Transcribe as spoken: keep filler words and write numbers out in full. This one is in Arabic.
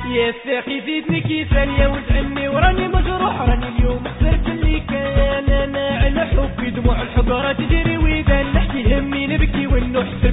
يا ساقي زيدني كيفان يا ولد عمي وراني مجروح راني اليوم خسرت اللي كان انا على حبي دموع الحب راه تجري ويدان نحكي همي نبكي ونحسن